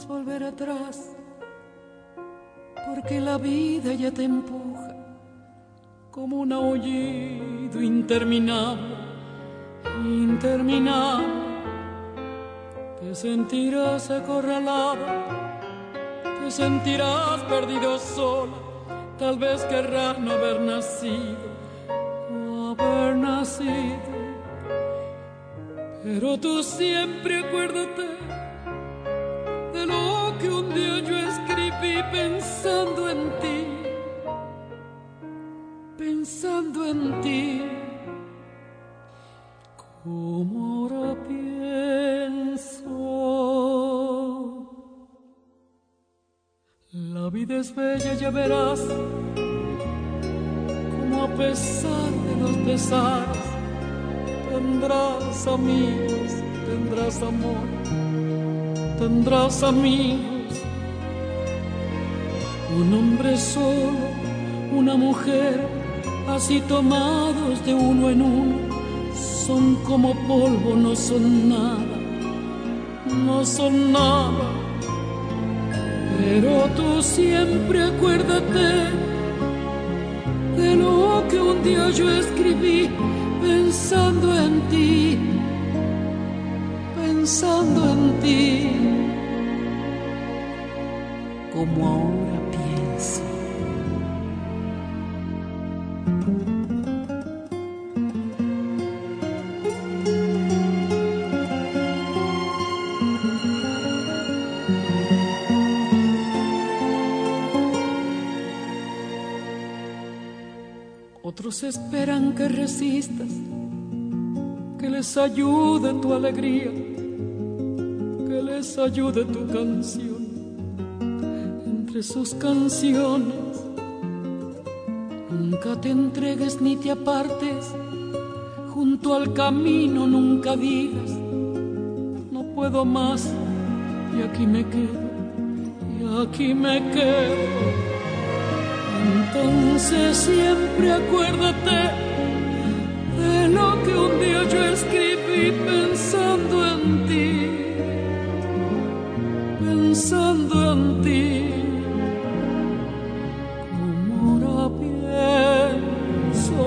volver atrás, porque la vida ya te empuja como un aullido interminable, interminable. Te sentirás acorralada, te sentirás perdido sola, tal vez querrás no haber nacido, no haber nacido. Pero tú siempre acuérdate de lo que un día yo escribí pensando en ti, pensando en ti, como ahora pienso. La vida es bella, ya verás, como a pesar de los pesares tendrás amigos, tendrás amor, tendrás amigos. Un hombre solo, una mujer, así tomados de uno en uno, son como polvo, no son nada, no son nada. Pero tú siempre acuérdate de lo que un día yo escribí pensando en ti, pensando en ti, como ahora pienso. Otros esperan que resistas, que les ayude tu alegría, que les ayude tu canción. Entre sus canciones, nunca te entregues ni te apartes. Junto al camino nunca digas, no puedo más, y aquí me quedo, y aquí me quedo. Entonces siempre acuérdate de lo que un día yo escribí pensando en ti, pensando en ti, como ahora pienso.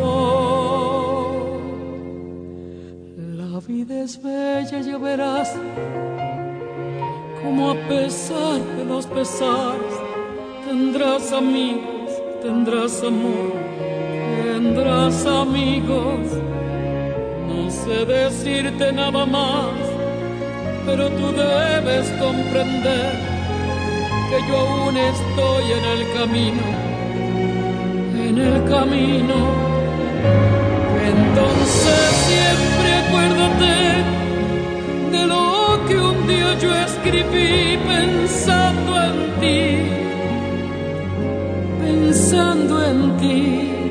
La vida es bella, ya verás, como a pesar de los pesares tendrás amigos, tendrás amor, tendrás amigos. No sé decirte nada más, pero tú debes comprender que yo aún estoy en el camino, en el camino. Entonces siempre acuérdate de lo que un día yo escribí pensando en ti, pensando en ti.